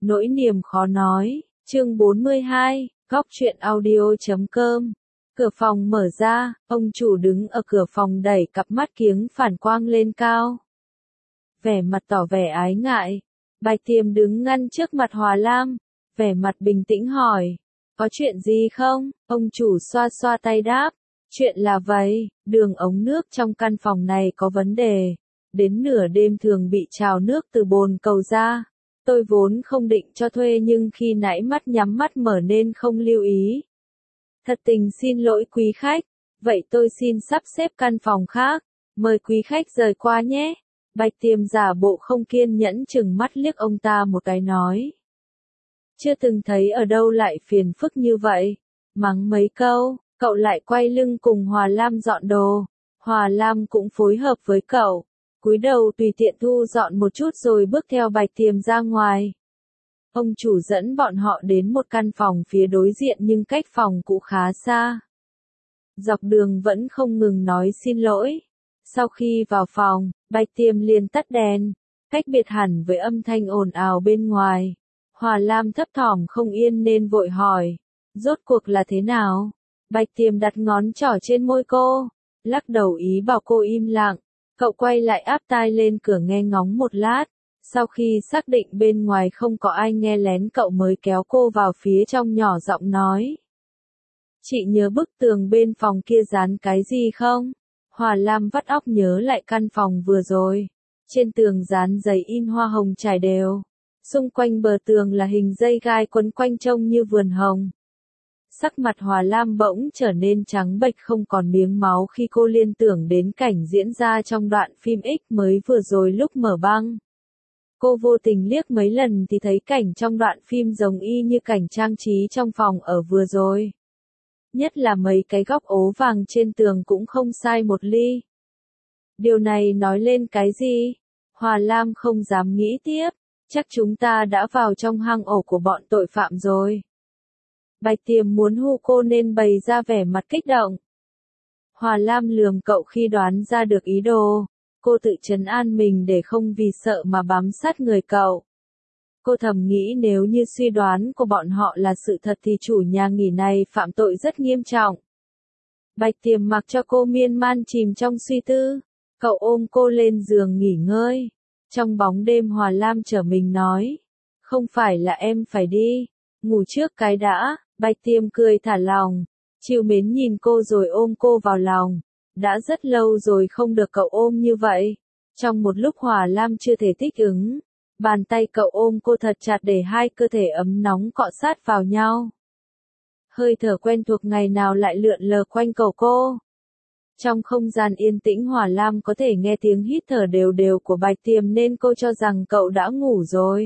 Nỗi niềm khó nói, chương 42, góc truyện audio.com. Cửa phòng mở ra, ông chủ đứng ở cửa phòng đẩy cặp mắt kiếng phản quang lên cao. Vẻ mặt tỏ vẻ ái ngại. Bạch Tiềm đứng ngăn trước mặt Hòa Lam, vẻ mặt bình tĩnh hỏi, có chuyện gì không? Ông chủ xoa xoa tay đáp, chuyện là vậy, đường ống nước trong căn phòng này có vấn đề, đến nửa đêm thường bị trào nước từ bồn cầu ra. Tôi vốn không định cho thuê nhưng khi nãy mắt nhắm mắt mở nên không lưu ý. Thật tình xin lỗi quý khách, vậy tôi xin sắp xếp căn phòng khác, mời quý khách rời qua nhé. Bạch Tiềm giả bộ không kiên nhẫn chừng mắt liếc ông ta một cái nói. Chưa từng thấy ở đâu lại phiền phức như vậy, mắng mấy câu, cậu lại quay lưng cùng Hòa Lam dọn đồ. Hòa Lam cũng phối hợp với cậu, cúi đầu tùy tiện thu dọn một chút rồi bước theo Bạch Tiềm ra ngoài. Ông chủ dẫn bọn họ đến một căn phòng phía đối diện nhưng cách phòng cũ khá xa. Dọc đường vẫn không ngừng nói xin lỗi. Sau khi vào phòng, Bạch Tiềm liền tắt đèn, cách biệt hẳn với âm thanh ồn ào bên ngoài. Hòa Lam thấp thỏm không yên nên vội hỏi, rốt cuộc là thế nào? Bạch Tiềm đặt ngón trỏ trên môi cô, lắc đầu ý bảo cô im lặng. Cậu quay lại áp tai lên cửa nghe ngóng một lát, sau khi xác định bên ngoài không có ai nghe lén cậu mới kéo cô vào phía trong nhỏ giọng nói. Chị nhớ bức tường bên phòng kia dán cái gì không? Hòa Lam vắt óc nhớ lại căn phòng vừa rồi. Trên tường dán giấy in hoa hồng trải đều. Xung quanh bờ tường là hình dây gai quấn quanh trông như vườn hồng. Sắc mặt Hòa Lam bỗng trở nên trắng bệch không còn miếng máu khi cô liên tưởng đến cảnh diễn ra trong đoạn phim X mới vừa rồi lúc mở băng. Cô vô tình liếc mấy lần thì thấy cảnh trong đoạn phim giống y như cảnh trang trí trong phòng ở vừa rồi. Nhất là mấy cái góc ố vàng trên tường cũng không sai một ly. Điều này nói lên cái gì? Hòa Lam không dám nghĩ tiếp, chắc chúng ta đã vào trong hang ổ của bọn tội phạm rồi. Bạch Tiềm muốn hù cô nên bày ra vẻ mặt kích động. Hòa Lam lườm cậu khi đoán ra được ý đồ. Cô tự trấn an mình để không vì sợ mà bám sát người cậu. Cô thầm nghĩ nếu như suy đoán của bọn họ là sự thật thì chủ nhà nghỉ này phạm tội rất nghiêm trọng. Bạch Tiềm mặc cho cô miên man chìm trong suy tư. Cậu ôm cô lên giường nghỉ ngơi. Trong bóng đêm Hòa Lam trở mình nói. Không phải là em phải đi. Ngủ trước cái đã. Bạch Tiềm cười thả lòng. Trìu mến nhìn cô rồi ôm cô vào lòng. Đã rất lâu rồi không được cậu ôm như vậy. Trong một lúc Hòa Lam chưa thể thích ứng. Bàn tay cậu ôm cô thật chặt để hai cơ thể ấm nóng cọ sát vào nhau. Hơi thở quen thuộc ngày nào lại lượn lờ quanh cổ cô. Trong không gian yên tĩnh Hòa Lam có thể nghe tiếng hít thở đều đều của Bạch Tiềm nên cô cho rằng cậu đã ngủ rồi.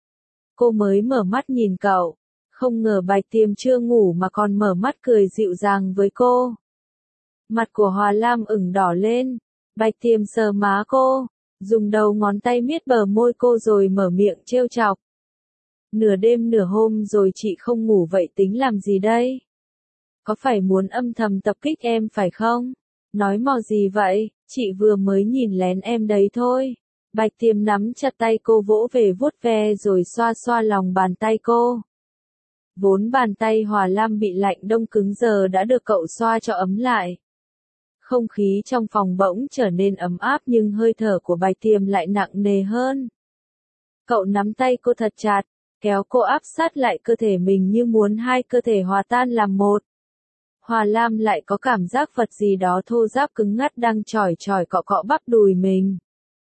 Cô mới mở mắt nhìn cậu. Không ngờ Bạch Tiềm chưa ngủ mà còn mở mắt cười dịu dàng với cô. Mặt của Hòa Lam ửng đỏ lên. Bạch Tiềm sờ má cô. Dùng đầu ngón tay miết bờ môi cô rồi mở miệng trêu chọc. Nửa đêm nửa hôm rồi chị không ngủ vậy tính làm gì đây? Có phải muốn âm thầm tập kích em phải không? Nói mò gì vậy, chị vừa mới nhìn lén em đấy thôi. Bạch Tiềm nắm chặt tay cô vỗ về vuốt ve rồi xoa xoa lòng bàn tay cô. Vốn bàn tay Hòa Lam bị lạnh đông cứng giờ đã được cậu xoa cho ấm lại. Không khí trong phòng bỗng trở nên ấm áp nhưng hơi thở của Bạch Tiềm lại nặng nề hơn. Cậu nắm tay cô thật chặt, kéo cô áp sát lại cơ thể mình như muốn hai cơ thể hòa tan làm một. Hòa Lam lại có cảm giác vật gì đó thô ráp cứng ngắt đang chỏi chỏi cọ cọ bắp đùi mình.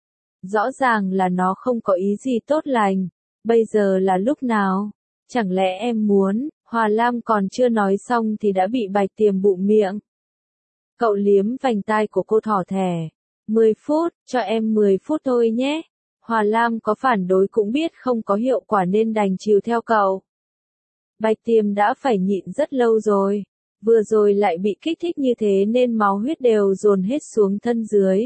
Rõ ràng là nó không có ý gì tốt lành. Bây giờ là lúc nào? Chẳng lẽ em muốn? Hòa Lam còn chưa nói xong thì đã bị Bạch Tiềm bụm miệng. Cậu liếm vành tai của cô thỏ thẻ. 10 phút, cho em 10 phút thôi nhé. Hòa Lam có phản đối cũng biết không có hiệu quả nên đành chiều theo cậu. Bạch Tiềm đã phải nhịn rất lâu rồi. Vừa rồi lại bị kích thích như thế nên máu huyết đều dồn hết xuống thân dưới.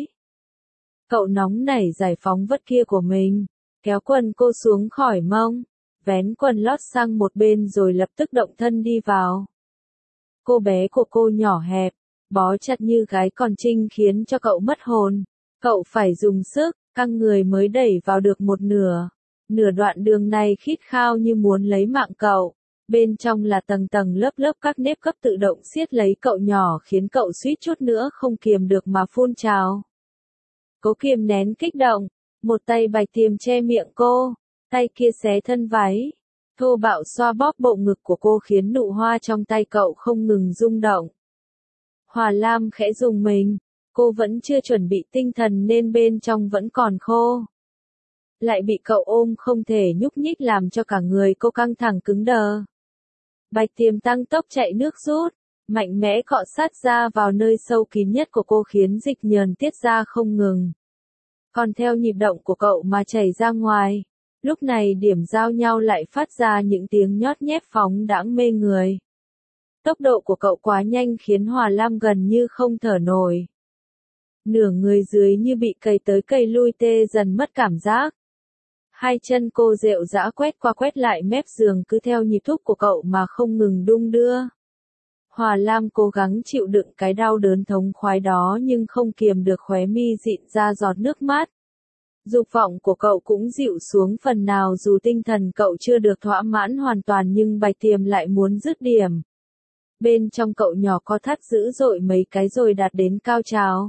Cậu nóng nảy giải phóng vật kia của mình. Kéo quần cô xuống khỏi mông. Vén quần lót sang một bên rồi lập tức động thân đi vào. Cô bé của cô nhỏ hẹp. Bó chặt như gái còn trinh khiến cho cậu mất hồn. Cậu phải dùng sức, căng người mới đẩy vào được một nửa. Nửa đoạn đường này khít khao như muốn lấy mạng cậu. Bên trong là tầng tầng lớp lớp các nếp gấp tự động siết lấy cậu nhỏ khiến cậu suýt chút nữa không kiềm được mà phun trào. Cố kiềm nén kích động, một tay Bạch Tiềm che miệng cô, tay kia xé thân váy, thô bạo xoa bóp bộ ngực của cô khiến nụ hoa trong tay cậu không ngừng rung động. Hòa Lam khẽ rùng mình, cô vẫn chưa chuẩn bị tinh thần nên bên trong vẫn còn khô. Lại bị cậu ôm không thể nhúc nhích làm cho cả người cô căng thẳng cứng đờ. Bạch Tiềm tăng tốc chạy nước rút, mạnh mẽ cọ sát ra vào nơi sâu kín nhất của cô khiến dịch nhờn tiết ra không ngừng. Còn theo nhịp động của cậu mà chảy ra ngoài, lúc này điểm giao nhau lại phát ra những tiếng nhót nhép phóng đãng mê người. Tốc độ của cậu quá nhanh khiến Hòa Lam gần như không thở nổi. Nửa người dưới như bị cày tới cày lui tê dần mất cảm giác. Hai chân cô rệu rã quét qua quét lại mép giường cứ theo nhịp thúc của cậu mà không ngừng đung đưa. Hòa Lam cố gắng chịu đựng cái đau đớn thống khoái đó nhưng không kiềm được khóe mi dịn ra giọt nước mắt. Dục vọng của cậu cũng dịu xuống phần nào dù tinh thần cậu chưa được thỏa mãn hoàn toàn nhưng Bạch Tiềm lại muốn dứt điểm. Bên trong cậu nhỏ co thắt dữ dội mấy cái rồi đạt đến cao trào.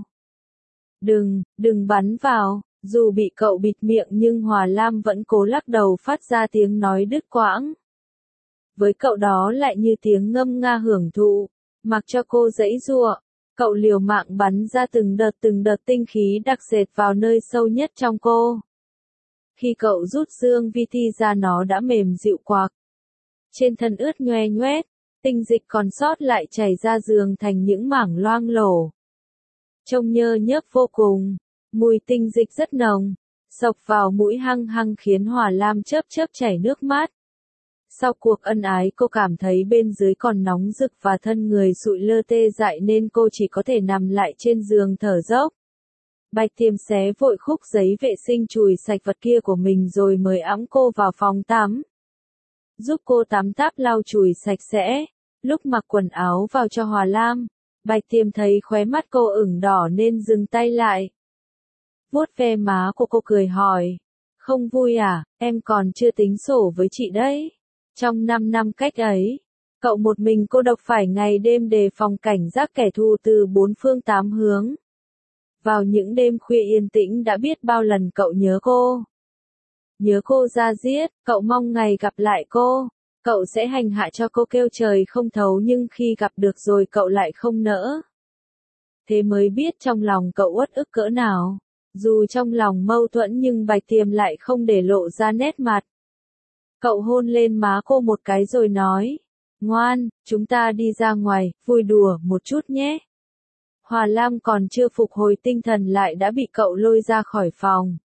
Đừng bắn vào, dù bị cậu bịt miệng nhưng Hòa Lam vẫn cố lắc đầu phát ra tiếng nói đứt quãng. Với cậu đó lại như tiếng ngâm nga hưởng thụ, mặc cho cô giãy giụa, cậu liều mạng bắn ra từng đợt tinh khí đặc sệt vào nơi sâu nhất trong cô. Khi cậu rút dương vi ti ra nó đã mềm dịu quạc. Trên thân ướt nhoe nhoét, tinh dịch còn sót lại chảy ra giường thành những mảng loang lổ. Trông nhơ nhớp vô cùng, mùi tinh dịch rất nồng, xộc vào mũi hăng hăng khiến Hòa Lam chớp chớp chảy nước mắt. Sau cuộc ân ái cô cảm thấy bên dưới còn nóng rực và thân người sụi lơ tê dại nên cô chỉ có thể nằm lại trên giường thở dốc. Bạch Tiềm xé vội khúc giấy vệ sinh chùi sạch vật kia của mình rồi mời ẵm cô vào phòng tắm. Giúp cô tắm táp lau chùi sạch sẽ, lúc mặc quần áo vào cho Hòa Lam, Bạch Tiềm thấy khóe mắt cô ửng đỏ nên dừng tay lại. Vuốt ve má của cô cười hỏi, không vui à, em còn chưa tính sổ với chị đấy. Trong 5 năm cách ấy, cậu một mình cô độc phải ngày đêm đề phòng cảnh giác kẻ thù từ bốn phương tám hướng. Vào những đêm khuya yên tĩnh đã biết bao lần cậu nhớ cô. Nhớ cô ra diết, cậu mong ngày gặp lại cô. Cậu sẽ hành hạ cho cô kêu trời không thấu nhưng khi gặp được rồi cậu lại không nỡ. Thế mới biết trong lòng cậu uất ức cỡ nào. Dù trong lòng mâu thuẫn nhưng Bạch Tiềm lại không để lộ ra nét mặt. Cậu hôn lên má cô một cái rồi nói, ngoan, chúng ta đi ra ngoài, vui đùa một chút nhé. Hòa Lam còn chưa phục hồi tinh thần lại đã bị cậu lôi ra khỏi phòng.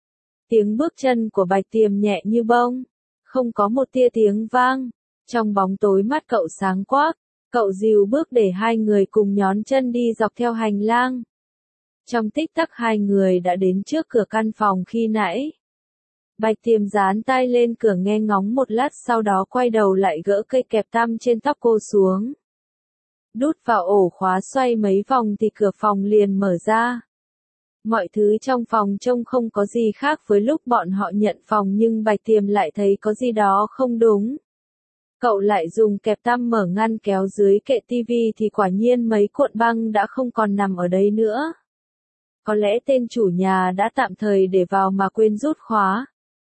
Tiếng bước chân của Bạch Tiềm nhẹ như bông, không có một tia tiếng vang. Trong bóng tối mắt cậu sáng quắc, cậu dìu bước để hai người cùng nhón chân đi dọc theo hành lang. Trong tích tắc hai người đã đến trước cửa căn phòng khi nãy. Bạch Tiềm dán tai lên cửa nghe ngóng một lát sau đó quay đầu lại gỡ cây kẹp tăm trên tóc cô xuống. Đút vào ổ khóa xoay mấy vòng thì cửa phòng liền mở ra. Mọi thứ trong phòng trông không có gì khác với lúc bọn họ nhận phòng nhưng Bạch Tiềm lại thấy có gì đó không đúng. Cậu lại dùng kẹp tăm mở ngăn kéo dưới kệ tivi thì quả nhiên mấy cuộn băng đã không còn nằm ở đây nữa. Có lẽ tên chủ nhà đã tạm thời để vào mà quên rút khóa.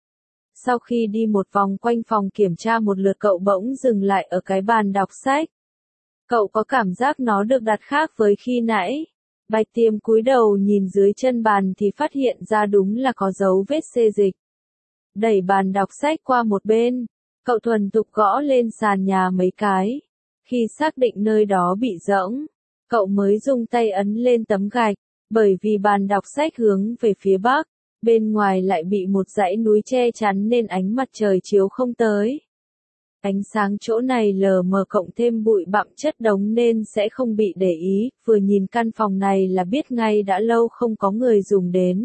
Sau khi đi một vòng quanh phòng kiểm tra một lượt cậu bỗng dừng lại ở cái bàn đọc sách. Cậu có cảm giác nó được đặt khác với khi nãy. Bạch Tiềm cúi đầu nhìn dưới chân bàn thì phát hiện ra đúng là có dấu vết xê dịch. Đẩy bàn đọc sách qua một bên, cậu thuần thục gõ lên sàn nhà mấy cái. Khi xác định nơi đó bị rỗng, cậu mới dùng tay ấn lên tấm gạch, bởi vì bàn đọc sách hướng về phía bắc, bên ngoài lại bị một dãy núi che chắn nên ánh mặt trời chiếu không tới. Ánh sáng chỗ này lờ mờ cộng thêm bụi bặm chất đống nên sẽ không bị để ý, vừa nhìn căn phòng này là biết ngay đã lâu không có người dùng đến.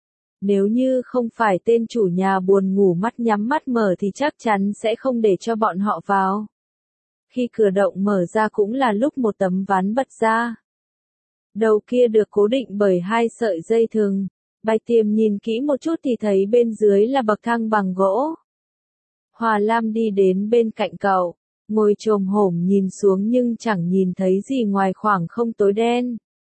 Nếu như không phải tên chủ nhà buồn ngủ mắt nhắm mắt mở thì chắc chắn sẽ không để cho bọn họ vào. Khi cửa động mở ra cũng là lúc một tấm ván bật ra. Đầu kia được cố định bởi hai sợi dây thừng, Bạch Tiềm nhìn kỹ một chút thì thấy bên dưới là bậc thang bằng gỗ. Hòa Lam đi đến bên cạnh cậu, ngồi chồm hổm nhìn xuống nhưng chẳng nhìn thấy gì ngoài khoảng không tối đen.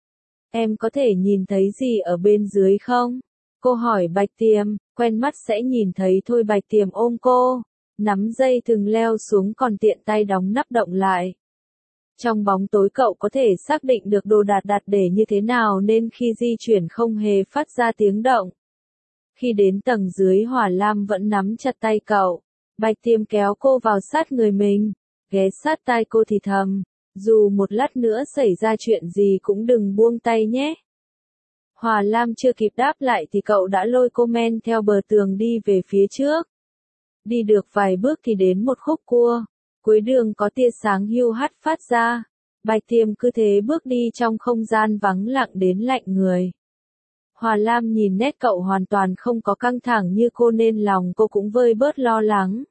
Em có thể nhìn thấy gì ở bên dưới không? Cô hỏi Bạch Tiềm, quen mắt sẽ nhìn thấy thôi. Bạch Tiềm ôm cô, nắm dây thừng leo xuống còn tiện tay đóng nắp động lại. Trong bóng tối cậu có thể xác định được đồ đạc đặt để như thế nào nên khi di chuyển không hề phát ra tiếng động. Khi đến tầng dưới Hòa Lam vẫn nắm chặt tay cậu. Bạch Tiềm kéo cô vào sát người mình, ghé sát tai cô thì thầm, dù một lát nữa xảy ra chuyện gì cũng đừng buông tay nhé. Hòa Lam chưa kịp đáp lại thì cậu đã lôi cô men theo bờ tường đi về phía trước. Đi được vài bước thì đến một khúc cua, cuối đường có tia sáng hiu hắt phát ra. Bạch Tiềm cứ thế bước đi trong không gian vắng lặng đến lạnh người. Hòa Lam nhìn nét cậu hoàn toàn không có căng thẳng như cô nên lòng cô cũng vơi bớt lo lắng.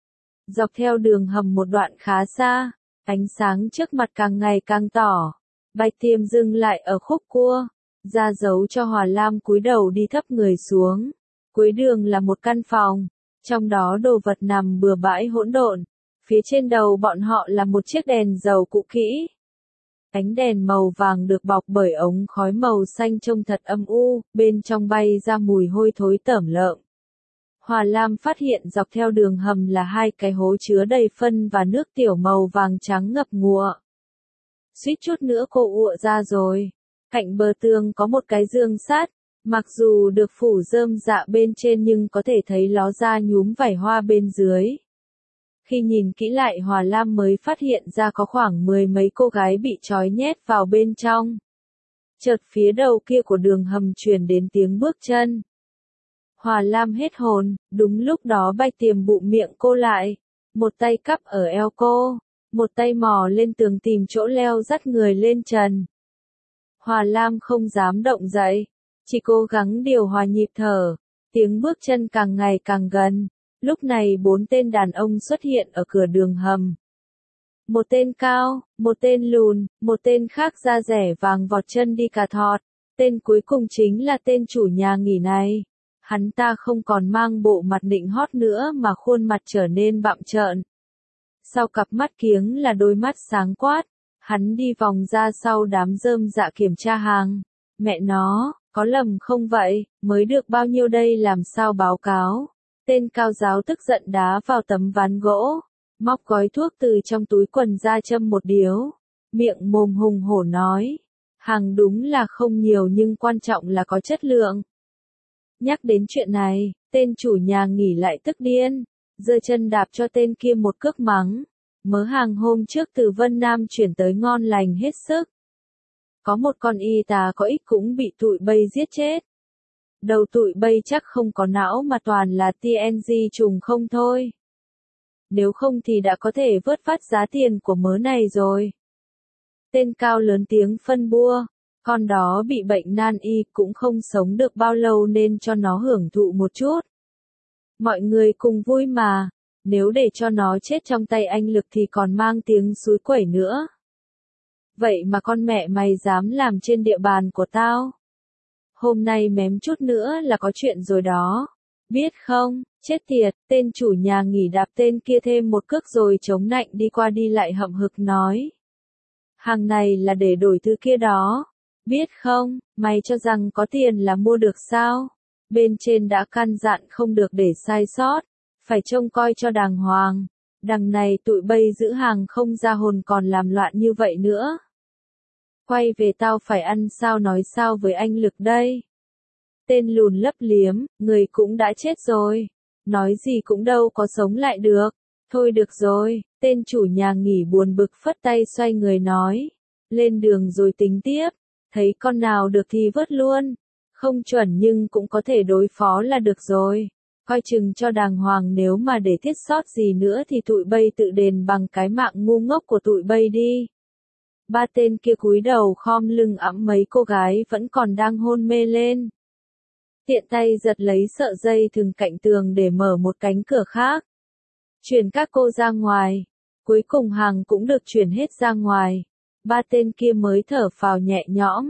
Dọc theo đường hầm một đoạn khá xa, ánh sáng trước mặt càng ngày càng tỏ. Bạch Tiềm dừng lại ở khúc cua, ra dấu cho Hòa Lam cúi đầu đi thấp người xuống. Cuối đường là một căn phòng, trong đó đồ vật nằm bừa bãi hỗn độn. Phía trên đầu bọn họ là một chiếc đèn dầu cũ kỹ. Ánh đèn màu vàng được bọc bởi ống khói màu xanh trông thật âm u, bên trong bay ra mùi hôi thối tởm lợm. Hòa Lam phát hiện dọc theo đường hầm là hai cái hố chứa đầy phân và nước tiểu màu vàng trắng ngập ngụa. Suýt chút nữa cô ụa ra rồi. Cạnh bờ tường có một cái giường sắt, mặc dù được phủ rơm rạ bên trên nhưng có thể thấy ló ra nhúm vảy hoa bên dưới. Khi nhìn kỹ lại Hòa Lam mới phát hiện ra có khoảng 10 mấy cô gái bị trói nhét vào bên trong. Chợt phía đầu kia của đường hầm truyền đến tiếng bước chân. Hòa Lam hết hồn, đúng lúc đó Bạch Tiềm bụm miệng cô lại. Một tay cắp ở eo cô, một tay mò lên tường tìm chỗ leo dắt người lên trần. Hòa Lam không dám động dậy, chỉ cố gắng điều hòa nhịp thở. Tiếng bước chân càng ngày càng gần. Lúc này 4 tên đàn ông xuất hiện ở cửa đường hầm. Một tên cao, một tên lùn, một tên khác da rẻ vàng vọt chân đi cà thọt. Tên cuối cùng chính là tên chủ nhà nghỉ này. Hắn ta không còn mang bộ mặt nịnh hót nữa mà khuôn mặt trở nên bặm trợn. Sau cặp mắt kiếng là đôi mắt sáng quát. Hắn đi vòng ra sau đám rơm dạ kiểm tra hàng. Mẹ nó, có lầm không vậy, mới được bao nhiêu đây làm sao báo cáo. Tên cao giáo tức giận đá vào tấm ván gỗ, móc gói thuốc từ trong túi quần ra châm một điếu, miệng mồm hùng hổ nói, hàng đúng là không nhiều nhưng quan trọng là có chất lượng. Nhắc đến chuyện này, tên chủ nhà nghỉ lại tức điên, giơ chân đạp cho tên kia một cước mắng, mớ hàng hôm trước từ Vân Nam chuyển tới ngon lành hết sức. Có một con y tá có ích cũng bị tụi bây giết chết. Đầu tụi bây chắc không có não mà toàn là TNG trùng không thôi. Nếu không thì đã có thể vớt vát giá tiền của mớ này rồi. Tên cao lớn tiếng phân bua, con đó bị bệnh nan y cũng không sống được bao lâu nên cho nó hưởng thụ một chút. Mọi người cùng vui mà, nếu để cho nó chết trong tay anh Lực thì còn mang tiếng xúi quẩy nữa. Vậy mà con mẹ mày dám làm trên địa bàn của tao? Hôm nay mém chút nữa là có chuyện rồi đó. Biết không, chết tiệt, tên chủ nhà nghỉ đạp tên kia thêm một cước rồi chống nạnh đi qua đi lại hậm hực nói. Hàng này là để đổi thứ kia đó. Biết không, mày cho rằng có tiền là mua được sao? Bên trên đã căn dặn không được để sai sót, phải trông coi cho đàng hoàng. Đằng này tụi bây giữ hàng không ra hồn còn làm loạn như vậy nữa. Quay về tao phải ăn sao nói sao với anh Lực đây. Tên lùn lấp liếm, người cũng đã chết rồi. Nói gì cũng đâu có sống lại được. Thôi được rồi, tên chủ nhà nghỉ buồn bực phất tay xoay người nói. Lên đường rồi tính tiếp, thấy con nào được thì vớt luôn. Không chuẩn nhưng cũng có thể đối phó là được rồi. Coi chừng cho đàng hoàng nếu mà để thiết sót gì nữa thì tụi bây tự đền bằng cái mạng ngu ngốc của tụi bây đi. Ba tên kia cúi đầu khom lưng ẵm mấy cô gái vẫn còn đang hôn mê lên. Tiện tay giật lấy sợi dây thừng cạnh tường để mở một cánh cửa khác. Chuyển các cô ra ngoài. Cuối cùng hàng cũng được chuyển hết ra ngoài. Ba tên kia mới thở phào nhẹ nhõm.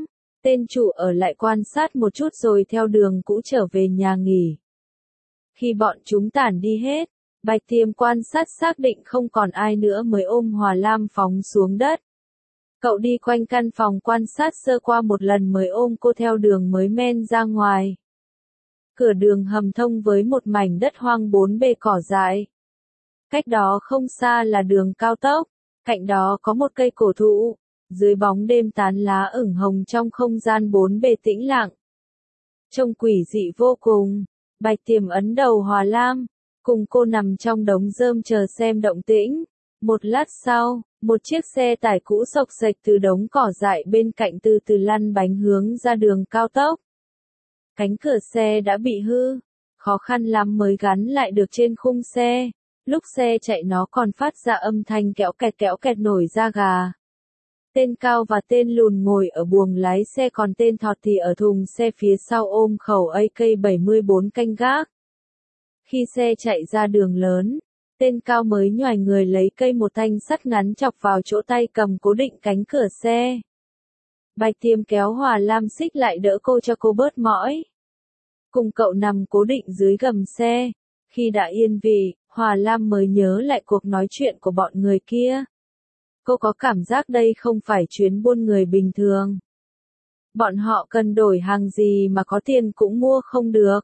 Tên chủ ở lại quan sát một chút rồi theo đường cũ trở về nhà nghỉ. Khi bọn chúng tản đi hết, Bạch Tiêm quan sát xác định không còn ai nữa mới ôm Hòa Lam phóng xuống đất. Cậu đi quanh căn phòng quan sát sơ qua một lần mới ôm cô theo đường mới men ra ngoài. Cửa đường hầm thông với một mảnh đất hoang bốn bề cỏ dại. Cách đó không xa là đường cao tốc, cạnh đó có một cây cổ thụ, dưới bóng đêm tán lá ửng hồng trong không gian bốn bề tĩnh lặng. Trông quỷ dị vô cùng, Bạch Tiềm ấn đầu Hòa Lam, cùng cô nằm trong đống rơm chờ xem động tĩnh. Một lát sau, một chiếc xe tải cũ xộc xệch từ đống cỏ dại bên cạnh từ từ lăn bánh hướng ra đường cao tốc. Cánh cửa xe đã bị hư, khó khăn lắm mới gắn lại được trên khung xe. Lúc xe chạy nó còn phát ra âm thanh kéo kẹt nổi da gà. Tên Cao và tên Lùn ngồi ở buồng lái xe còn tên Thọt thì ở thùng xe phía sau ôm khẩu AK-74 canh gác. Khi xe chạy ra đường lớn, tên Cao mới nhoài người lấy cây một thanh sắt ngắn chọc vào chỗ tay cầm cố định cánh cửa xe. Bạch Tiêm kéo Hòa Lam xích lại đỡ cô cho cô bớt mỏi. Cùng cậu nằm cố định dưới gầm xe. Khi đã yên vị, Hòa Lam mới nhớ lại cuộc nói chuyện của bọn người kia. Cô có cảm giác đây không phải chuyến buôn người bình thường. Bọn họ cần đổi hàng gì mà có tiền cũng mua không được.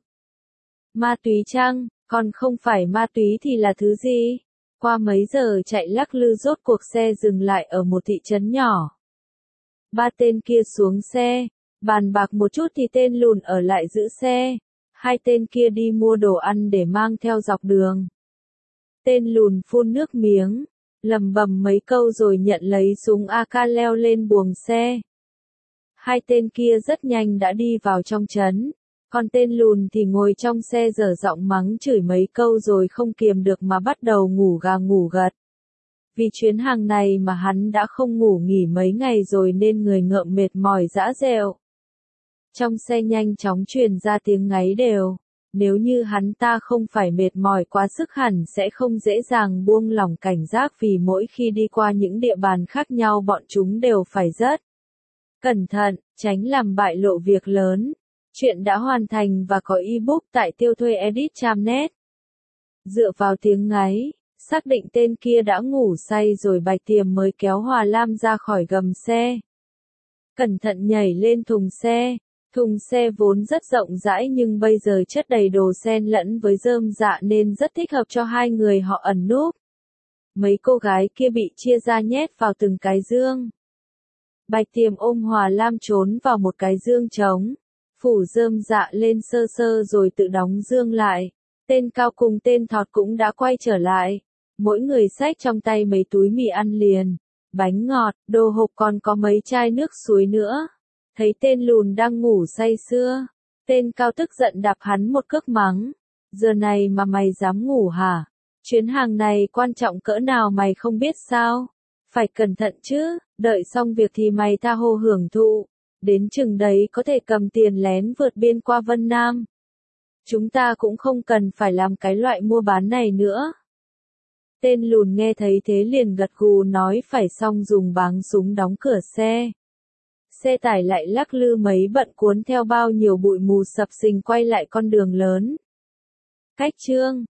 Ma túy chăng, còn không phải ma túy thì là thứ gì? Qua mấy giờ chạy lắc lư rốt cuộc xe dừng lại ở một thị trấn nhỏ. Ba tên kia xuống xe, bàn bạc một chút thì tên Lùn ở lại giữ xe. Hai tên kia đi mua đồ ăn để mang theo dọc đường. Tên Lùn phun nước miếng, lầm bầm mấy câu rồi nhận lấy súng AK leo lên buồng xe. Hai tên kia rất nhanh đã đi vào trong trấn, còn tên Lùn thì ngồi trong xe dở giọng mắng chửi mấy câu rồi không kiềm được mà bắt đầu ngủ gà ngủ gật. Vì chuyến hàng này mà hắn đã không ngủ nghỉ mấy ngày rồi nên người ngợm mệt mỏi rã rẹo. Trong xe nhanh chóng truyền ra tiếng ngáy đều. Nếu như hắn ta không phải mệt mỏi quá sức hẳn sẽ không dễ dàng buông lỏng cảnh giác vì mỗi khi đi qua những địa bàn khác nhau bọn chúng đều phải rất cẩn thận, tránh làm bại lộ việc lớn. Chuyện đã hoàn thành và có ebook tại tiêu thuê edit.net. Dựa vào tiếng ngáy, xác định tên kia đã ngủ say rồi Bạch Tiềm mới kéo Hòa Lam ra khỏi gầm xe. Cẩn thận nhảy lên thùng xe. Thùng xe vốn rất rộng rãi nhưng bây giờ chất đầy đồ xen lẫn với rơm rạ nên rất thích hợp cho hai người họ ẩn núp. Mấy cô gái kia bị chia ra nhét vào từng cái dương. Bạch Tiềm ôm Hòa Lam trốn vào một cái dương trống, phủ rơm rạ lên sơ sơ rồi tự đóng dương lại. Tên Cao cùng tên Thọt cũng đã quay trở lại. Mỗi người xách trong tay mấy túi mì ăn liền, bánh ngọt, đồ hộp còn có mấy chai nước suối nữa. Thấy tên Lùn đang ngủ say sưa, tên Cao tức giận đạp hắn một cước mắng. Giờ này mà mày dám ngủ hả? Chuyến hàng này quan trọng cỡ nào mày không biết sao? Phải cẩn thận chứ, đợi xong việc thì mày tha hồ hưởng thụ. Đến chừng đấy có thể cầm tiền lén vượt biên qua Vân Nam. Chúng ta cũng không cần phải làm cái loại mua bán này nữa. Tên Lùn nghe thấy thế liền gật gù nói phải xong dùng báng súng đóng cửa xe. Xe tải lại lắc lư mấy bận cuốn theo bao nhiêu bụi mù sập sình quay lại con đường lớn. Cách chương